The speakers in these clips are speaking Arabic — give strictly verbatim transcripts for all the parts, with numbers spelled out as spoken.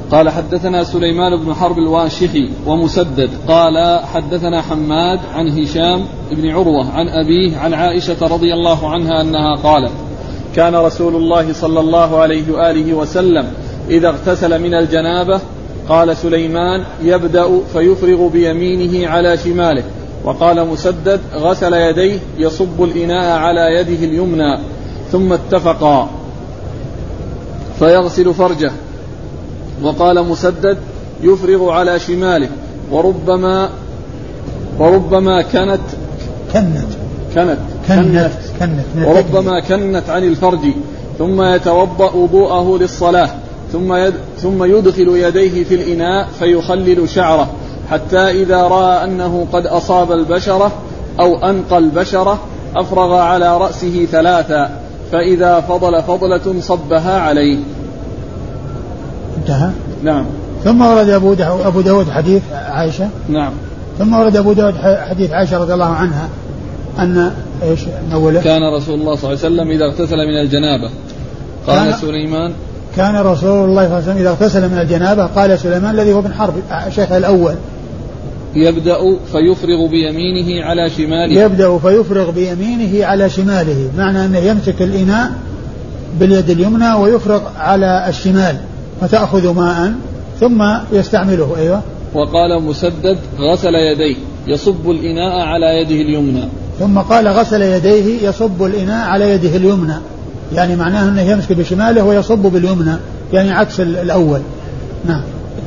قال حدثنا سليمان بن حرب الواشحي ومسدد قال حدثنا حماد عن هشام بن عروة عن أبيه عن عائشة رضي الله عنها أنها قالت كان رسول الله صلى الله عليه وآله وسلم إذا اغتسل من الجنابة قال سليمان يبدأ فيفرغ بيمينه على شماله. وقال مسدد غسل يديه يصب الإناء على يده اليمنى ثم اتفقا فيغسل فرجه. وقال مسدد يفرغ على شماله وربما وربما كانت كنت كانت كنت, كنت وربما كنت عن الفرج ثم يتوضأ وضوءه للصلاة ثم يد ثم يدخل يديه في الإناء فيخلل شعره حتى إذا رأى أنه قد أصاب البشرة أو أنقى البشرة أفرغ على رأسه ثلاثا فإذا فضل فضلة صبها عليه. انتهى. نعم. ثم ورد أبو داود, أبو داود حديث عائشة. نعم. ثم ورد أبو داود حديث عائشة رضي الله عنها أن إيش أوله كان رسول الله صلى الله عليه وسلم إذا اغتسل من الجنابة قال كان سليمان كان رسول الله صلى الله عليه وسلم إذا اغتسل من الجنابة قال سليمان الذي هو بن حرب الشيخ الأول يبدأ فيفرغ بيمينه على شماله يبدأ فيفرغ بيمينه على شماله معنى أنه يمسك الإناء باليد اليمنى ويفرغ على الشمال فتأخذ ماء ثم يستعمله. أيوة. وقال مسدد غسل يديه يصب الإناء على يده اليمنى ثم قال غسل يديه يصب الإناء على يده اليمنى يعني معناه أنه يمسك بشماله ويصب باليمنى يعني عكس الأول. نعم.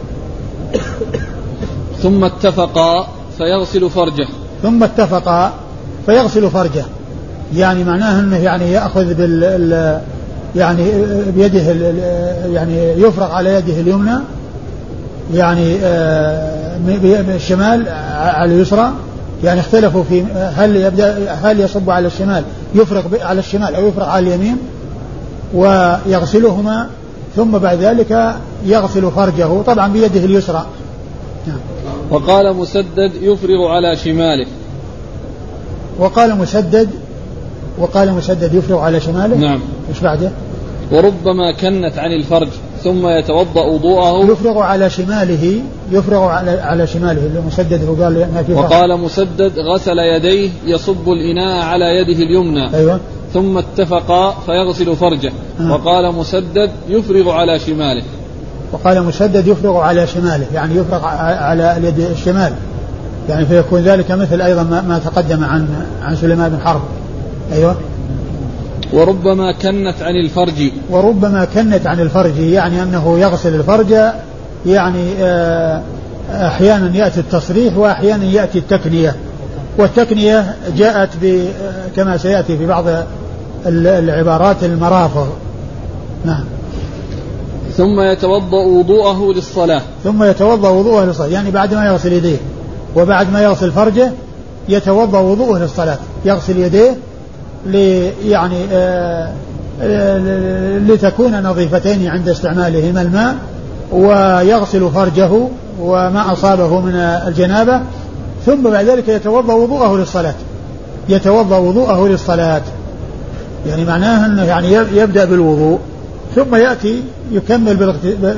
ثم اتفقا فيغسل فرجه ثم اتفقا فيغسل فرجه يعني معناه أنه يعني يأخذ بال يعني بيده يعني يفرغ على يده اليمنى يعني بالشمال على اليسرى يعني اختلفوا في هل يبدأ هل يصب على الشمال يفرغ على الشمال أو يفرغ على اليمين ويغسلهما ثم بعد ذلك يغسل فرجه طبعا بيده اليسرى. نعم. وقال مسدد يفرغ على شماله وقال مسدد وقال مسدد يفرغ على شماله. نعم. ايش بعده؟ وربما كنت عن الفرج ثم يتوضأ وضوءه يفرغ على شماله يفرغ على على شماله مسدد وقال ما في وقال مسدد غسل يديه يصب الإناء على يده اليمنى. أيوة. ثم اتفقا فيغسل فرجه. آه. وقال مسدد يفرغ على شماله وقال مسدد يفرغ على شماله يعني يفرغ على اليد الشمال يعني فيكون ذلك مثل أيضا ما تقدم عن عن سليمان بن حرب. أيوة. وربما كنت عن الفرج وربما كنت عن الفرج يعني أنه يغسل الفرج يعني أحيانا يأتي التصريح وأحيانا يأتي التكنية والتكنية جاءت كما سيأتي في بعض العبارات المرافق. نعم. ثم يتوضأ وضوءه للصلاة ثم يتوضأ وضوءه للصلاة يعني بعد ما يغسل يديه وبعد ما يغسل فرجه يتوضأ وضوءه للصلاة يغسل يديه لي يعني آه آه لتكون نظيفتين عند استعمالهما الماء ويغسل فرجه وما أصابه من الجنابة ثم بعد ذلك يتوضأ وضوءه للصلاة يتوضأ وضوءه للصلاة يعني معناه أنه يعني يبدأ بالوضوء ثم يأتي يكمل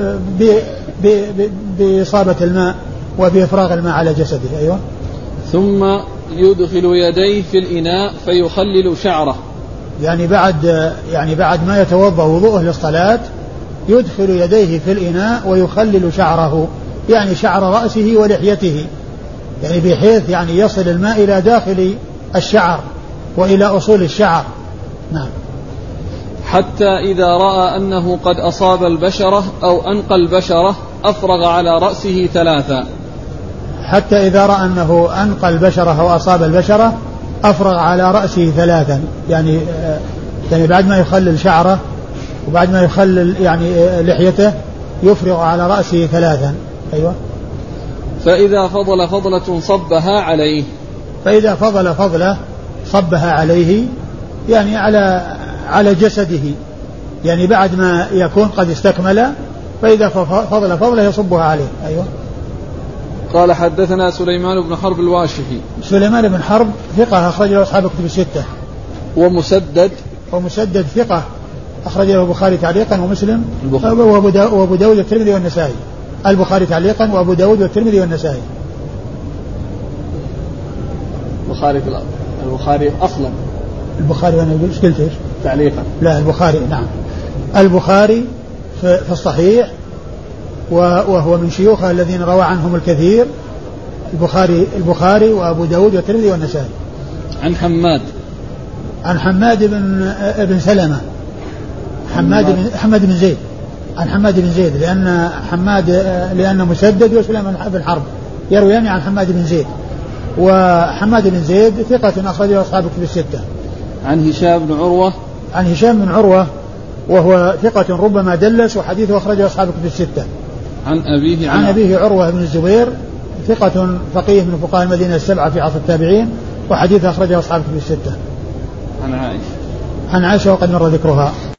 بإصابة الماء وبإفراغ الماء على جسده. أيوة. ثم يدخل يديه في الإناء فيخلل شعره يعني بعد يعني بعد ما يتوضأ وضوءه للصلاة يدخل يديه في الإناء ويخلل شعره يعني شعر رأسه ولحيته يعني بحيث يعني يصل الماء إلى داخل الشعر وإلى أصول الشعر. نعم. حتى إذا رأى أنه قد أصاب البشرة أو أنقى البشرة أفرغ على رأسه ثلاثا حتى إذا رأى أنه أنقى البشرة أو أصاب البشرة أفرغ على رأسه ثلاثا يعني يعني بعد ما يخلل شعره وبعد ما يخلل يعني لحيته يفرغ على رأسه ثلاثا. أيوة. فإذا فضل فضلة صبها عليه فإذا فضل فضلة صبها عليه يعني على على جسده يعني بعد ما يكون قد استكمل فإذا فضل فضلة يصبها عليه. أيوة. قال حدثنا سليمان بن حرب الواشحي سليمان بن حرب ثقة أخرج له أصحاب كتب الستة. ومسدد ومسدد ثقة أخرج له البخاري تعليقا ومسلم وأبو داود الترمذي والنسائي. البخاري تعليقا وأبو داود والترمذي والنسائي. البخاري في البخاري أصلا. البخاري أنا ايش قلت ايش؟ تعليقا. لا البخاري نعم. البخاري في الصحيح وهو من شيوخه الذين روى عنهم الكثير. البخاري البخاري وأبو داود والترمذي والنسائي. عن حماد. عن حماد بن ابن سلمة. حماد بن حماد بن زيد. عن حماد بن زيد لأن حماد لأن مسدد وسليمان بن حرب يرويان عن حماد بن زيد. وحماد بن زيد ثقة أخرجه أصحاب الكتب الستة. عن هشام بن عروة. عن هشام بن عروة وهو ثقة ربما دلس وحديثه أخرجه أصحاب الكتب الستة. عن أبيه. عن أبيه عروة بن الزبير ثقة فقيه من فقهاء المدينة السبعة في عصر التابعين وحديثه أخرجه أصحاب الكتب الستة. عن عائشة. عن عائشة وقد مر ذكرها.